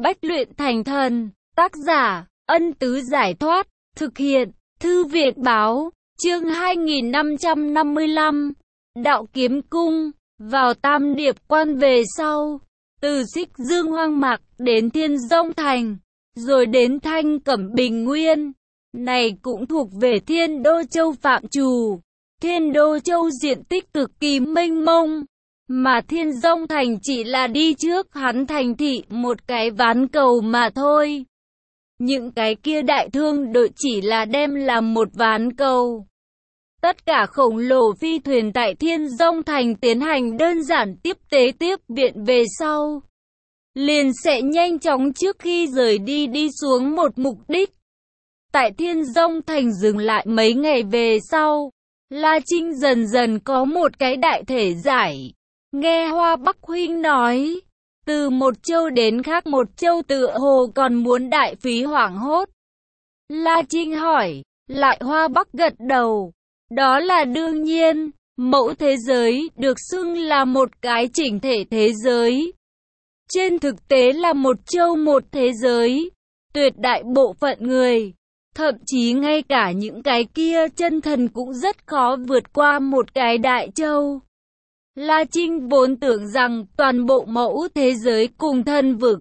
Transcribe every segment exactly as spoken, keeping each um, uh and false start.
Bách luyện thành thần. Tác giả, Ân Tứ Giải Thoát. Thực hiện, Thư viện Báo. Chương hai nghìn năm trăm năm mươi lăm. Đạo Kiếm Cung. Vào Tam Điệp Quan về sau, từ Xích Dương Hoang Mạc đến Thiên Dông Thành, rồi đến Thanh Cẩm Bình Nguyên, này cũng thuộc về Thiên Đô Châu phạm trù. Thiên Đô Châu diện tích cực kỳ mênh mông, mà Thiên Dông Thành chỉ là đi trước hắn thành thị một cái ván cầu mà thôi. Những cái kia đại thương đội chỉ là đem làm một ván cầu. Tất cả khổng lồ phi thuyền tại Thiên Dông Thành tiến hành đơn giản tiếp tế tiếp viện về sau, liền sẽ nhanh chóng trước khi rời đi đi xuống một mục đích. Tại Thiên Dông Thành dừng lại mấy ngày về sau, La Trinh dần dần có một cái đại thể giải. Nghe Hoa Bắc huynh nói, từ một châu đến khác một châu tựa hồ còn muốn đại phí hoảng hốt. La Trinh hỏi, lại Hoa Bắc gật đầu. Đó là đương nhiên, mẫu thế giới được xưng là một cái chỉnh thể thế giới. Trên thực tế là một châu một thế giới, tuyệt đại bộ phận người, thậm chí ngay cả những cái kia chân thần cũng rất khó vượt qua một cái đại châu. La Trinh vốn tưởng rằng toàn bộ mẫu thế giới cùng thân vực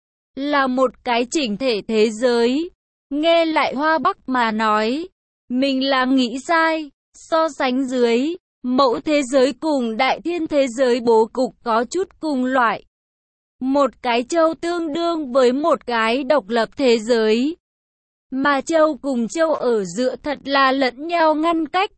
là một cái chỉnh thể thế giới. Nghe lại Hoa Bắc mà nói, mình là nghĩ sai. So sánh dưới, mẫu thế giới cùng đại thiên thế giới bố cục có chút cùng loại. Một cái châu tương đương với một cái độc lập thế giới, mà châu cùng châu ở giữa thật là lẫn nhau ngăn cách.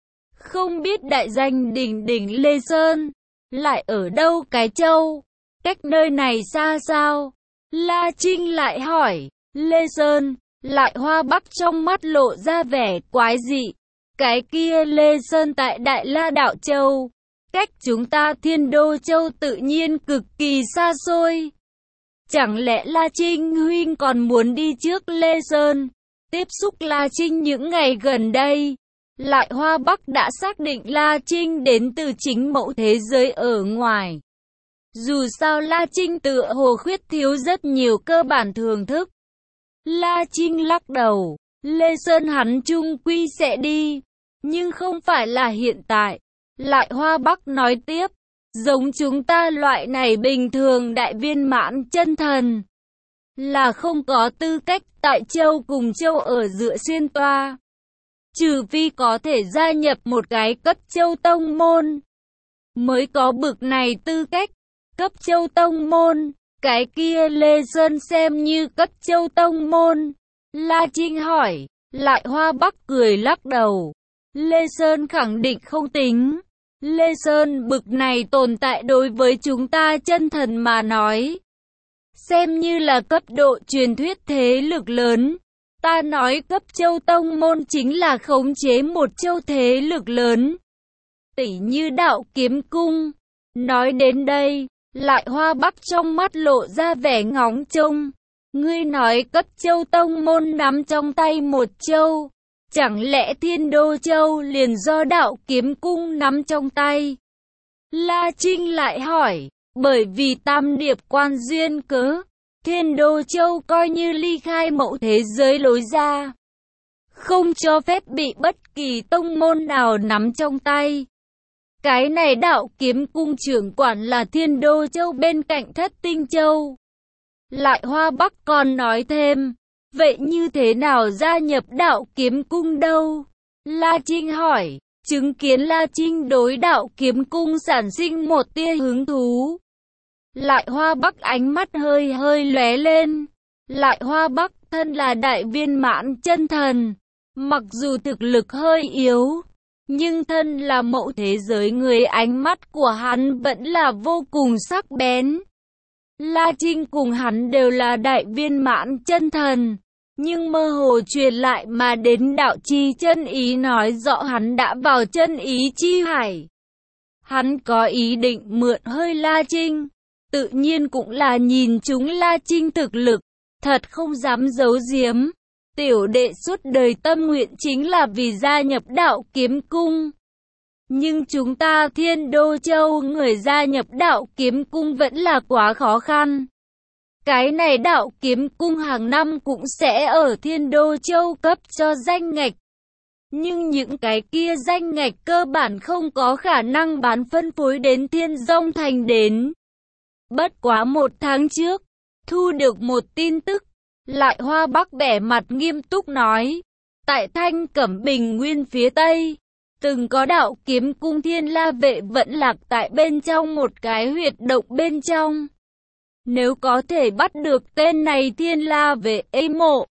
Không biết đại danh đỉnh đỉnh Lê Sơn lại ở đâu cái châu, cách nơi này xa sao? La Trinh lại hỏi. Lê Sơn. Lại Hoa Bắc trong mắt lộ ra vẻ quái dị. Cái kia Lê Sơn tại Đại La Đạo Châu, cách chúng ta Thiên Đô Châu tự nhiên cực kỳ xa xôi. Chẳng lẽ La Trinh huynh còn muốn đi trước Lê Sơn? Tiếp xúc La Trinh những ngày gần đây, lại Hoa Bắc đã xác định La Trinh đến từ chính mẫu thế giới ở ngoài. Dù sao La Trinh tựa hồ khuyết thiếu rất nhiều cơ bản thưởng thức. La Trinh lắc đầu. Lê Sơn hắn chung quy sẽ đi, nhưng không phải là hiện tại. Lại Hoa Bắc nói tiếp, giống chúng ta loại này bình thường đại viên mãn chân thần, là không có tư cách tại châu cùng châu ở giữa xuyên toa. Trừ phi có thể gia nhập một cái cấp châu tông môn, mới có bực này tư cách. Cấp châu tông môn, cái kia Lê Sơn xem như cấp châu tông môn. La Trinh hỏi. Lại Hoa Bắc cười lắc đầu. Lê Sơn khẳng định không tính. Lê Sơn bực này tồn tại đối với chúng ta chân thần mà nói, xem như là cấp độ truyền thuyết thế lực lớn. Ta nói cấp châu tông môn chính là khống chế một châu thế lực lớn, tỉ như Đạo Kiếm Cung. Nói đến đây, lại Hoa Bắc trong mắt lộ ra vẻ ngóng trông. Ngươi nói cấp châu tông môn nắm trong tay một châu, chẳng lẽ Thiên Đô Châu liền do Đạo Kiếm Cung nắm trong tay? La Trinh lại hỏi, bởi vì Tam Điệp Quan duyên cớ, Thiên Đô Châu coi như ly khai mẫu thế giới lối ra, không cho phép bị bất kỳ tông môn nào nắm trong tay. Cái này Đạo Kiếm Cung trưởng quản là Thiên Đô Châu bên cạnh Thất Tinh Châu. Lại Hoa Bắc còn nói thêm, vậy như thế nào gia nhập Đạo Kiếm Cung đâu? La Trinh hỏi. Chứng kiến La Trinh đối Đạo Kiếm Cung sản sinh một tia hứng thú, lại Hoa Bắc ánh mắt hơi hơi lóe lên. Lại Hoa Bắc thân là đại viên mãn chân thần, mặc dù thực lực hơi yếu, nhưng thân là mẫu thế giới người, ánh mắt của hắn vẫn là vô cùng sắc bén. La Trinh cùng hắn đều là đại viên mãn chân thần, nhưng mơ hồ truyền lại mà đến đạo chi chân ý nói rõ hắn đã vào chân ý chi hải. Hắn có ý định mượn hơi La Trinh, tự nhiên cũng là nhìn chúng La Trinh thực lực, thật không dám giấu giếm. Tiểu đệ suốt đời tâm nguyện chính là vì gia nhập Đạo Kiếm Cung. Nhưng chúng ta Thiên Đô Châu người gia nhập Đạo Kiếm Cung vẫn là quá khó khăn. Cái này đạo kiếm cung hàng năm cũng sẽ ở Thiên Đô Châu cấp cho danh ngạch. Nhưng những cái kia danh ngạch cơ bản không có khả năng bán phân phối đến Thiên Dông Thành đến. Bất quá một tháng trước, thu được một tin tức, Lại Hoa Bắc vẻ mặt nghiêm túc nói, tại Thanh Cẩm Bình Nguyên phía Tây, từng có đạo kiếm cung Thiên La Vệ vẫn lạc tại bên trong một cái huyệt động bên trong. Nếu có thể bắt được tên này Thiên La Vệ ấy mộ,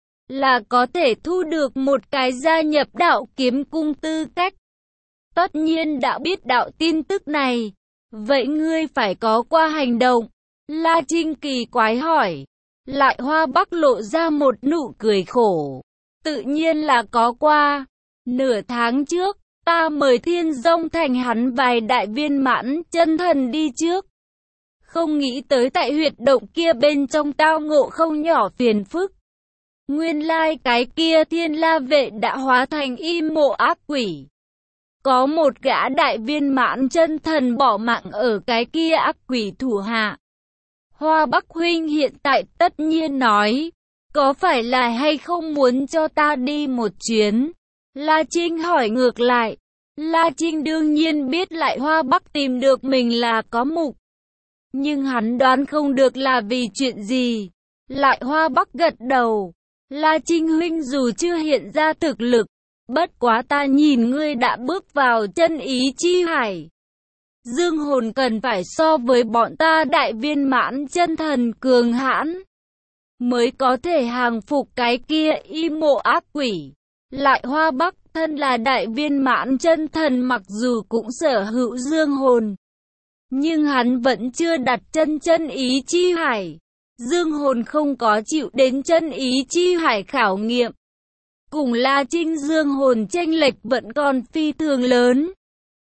là có thể thu được một cái gia nhập đạo kiếm cung tư cách. Tất nhiên đã biết đạo tin tức này, vậy ngươi phải có qua hành động. La Trinh kỳ quái hỏi. Lại Hoa Bắc lộ ra một nụ cười khổ. Tự nhiên là có qua. Nửa tháng trước, ta mời Thiên Dông Thành hắn vài đại viên mãn chân thần đi trước. Không nghĩ tới tại huyệt động kia bên trong tao ngộ không nhỏ phiền phức. Nguyên lai cái kia Thiên La Vệ đã hóa thành y mộ ác quỷ. Có một gã đại viên mãn chân thần bỏ mạng ở cái kia ác quỷ thủ hạ. Hoa Bắc huynh hiện tại tất nhiên nói, có phải là hay không muốn cho ta đi một chuyến? La Trinh hỏi ngược lại. La Trinh đương nhiên biết Lại Hoa Bắc tìm được mình là có mục. Nhưng hắn đoán không được là vì chuyện gì. Lại Hoa Bắc gật đầu. La Trinh huynh dù chưa hiện ra thực lực, bất quá ta nhìn ngươi đã bước vào chân ý chi hải. Dương hồn cần phải so với bọn ta đại viên mãn chân thần cường hãn, mới có thể hàng phục cái kia y mộ ác quỷ. Lại Hoa Bắc thân là đại viên mãn chân thần mặc dù cũng sở hữu dương hồn, nhưng hắn vẫn chưa đặt chân chân ý chi hải. Dương hồn không có chịu đến chân ý chi hải khảo nghiệm. Cùng La Trinh dương hồn chênh lệch vẫn còn phi thường lớn.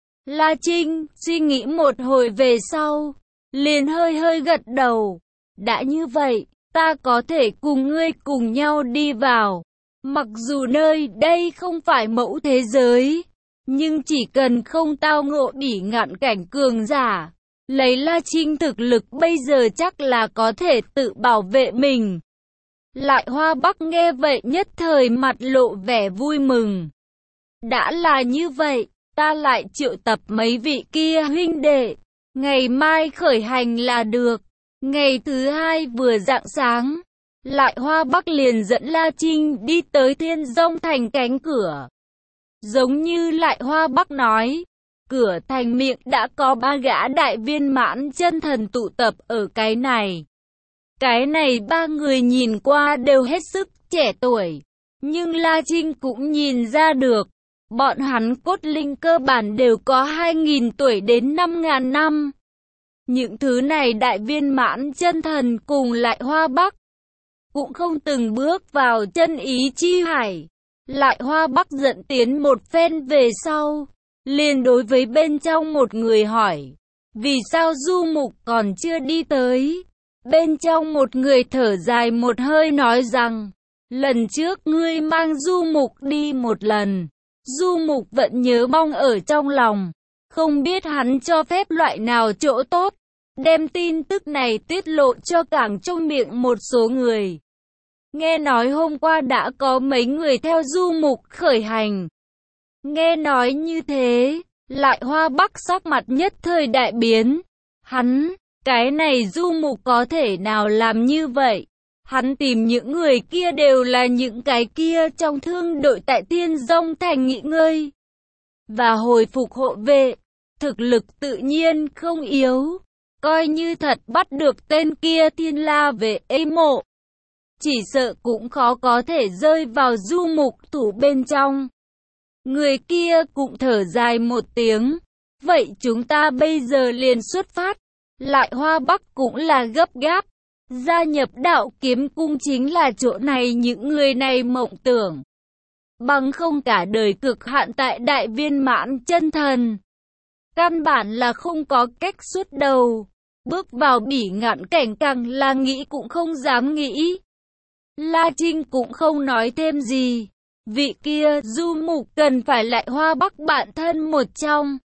La Trinh suy nghĩ một hồi về sau, liền hơi hơi gật đầu. Đã như vậy, ta có thể cùng ngươi cùng nhau đi vào. Mặc dù nơi đây không phải mẫu thế giới, nhưng chỉ cần không tao ngộ bỉ ngạn cảnh cường giả, lấy La Trinh thực lực bây giờ chắc là có thể tự bảo vệ mình. Lại Hoa Bắc nghe vậy nhất thời mặt lộ vẻ vui mừng. Đã là như vậy, ta lại triệu tập mấy vị kia huynh đệ, ngày mai khởi hành là được. Ngày thứ hai vừa rạng sáng, Lại Hoa Bắc liền dẫn La Trinh đi tới Thiên Dông Thành cánh cửa. Giống như Lại Hoa Bắc nói, cửa thành miệng đã có ba gã đại viên mãn chân thần tụ tập ở cái này. Cái này ba người nhìn qua đều hết sức trẻ tuổi, nhưng La Trinh cũng nhìn ra được, bọn hắn cốt linh cơ bản đều có hai nghìn tuổi đến năm nghìn năm. Những thứ này đại viên mãn chân thần cùng Lại Hoa Bắc cũng không từng bước vào chân ý chi hải. Lại Hoa Bắc dẫn tiến một phen về sau, liền đối với bên trong một người hỏi, vì sao Du Mục còn chưa đi tới? Bên trong một người thở dài một hơi nói rằng, lần trước ngươi mang Du Mục đi một lần, Du Mục vẫn nhớ mong ở trong lòng, không biết hắn cho phép loại nào chỗ tốt, đem tin tức này tiết lộ cho cảng trong miệng một số người. Nghe nói hôm qua đã có mấy người theo Du Mục khởi hành. Nghe nói như thế, Lại Hoa Bắc sắc mặt nhất thời đại biến. Hắn, cái này Du Mục có thể nào làm như vậy? Hắn tìm những người kia đều là những cái kia trong thương đội tại Thiên Dông Thành nghỉ ngơi và hồi phục hộ vệ, thực lực tự nhiên không yếu. Coi như thật bắt được tên kia Thiên La Vệ ấy mộ, chỉ sợ cũng khó có thể rơi vào Du Mục thủ bên trong. Người kia cũng thở dài một tiếng. Vậy chúng ta bây giờ liền xuất phát. Lại Hoa Bắc cũng là gấp gáp. Gia nhập đạo kiếm cung chính là chỗ này những người này mộng tưởng. Bằng không cả đời cực hạn tại đại viên mãn chân thần, căn bản là không có cách xuất đầu. Bước vào bỉ ngạn cảnh càng là nghĩ cũng không dám nghĩ. La Trinh cũng không nói thêm gì. Vị kia Du Mục cần phải Lại Hoa Bắc bạn thân một trong.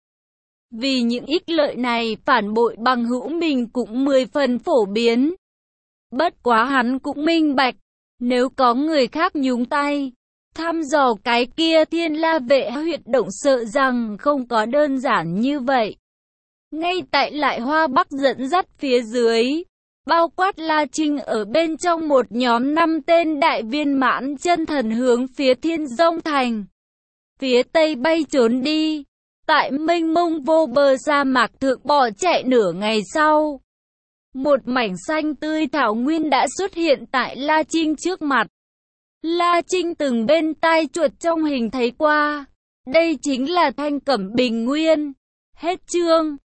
Vì những ích lợi này phản bội bằng hữu mình cũng mười phần phổ biến. Bất quá hắn cũng minh bạch, nếu có người khác nhúng tay, thăm dò cái kia Thiên La vệ huyệt động sợ rằng không có đơn giản như vậy. Ngay tại Lại Hoa Bắc dẫn dắt phía dưới, bao quát La Trinh ở bên trong một nhóm năm tên đại viên mãn chân thần hướng phía Thiên Dông Thành, phía tây bay trốn đi. Tại mênh mông vô bờ sa mạc thượng bỏ chạy nửa ngày sau, một mảnh xanh tươi thảo nguyên đã xuất hiện tại La Trinh trước mặt. La Trinh từng bên tai chuột trong hình thấy qua, đây chính là Thanh Cẩm Bình Nguyên. Hết chương.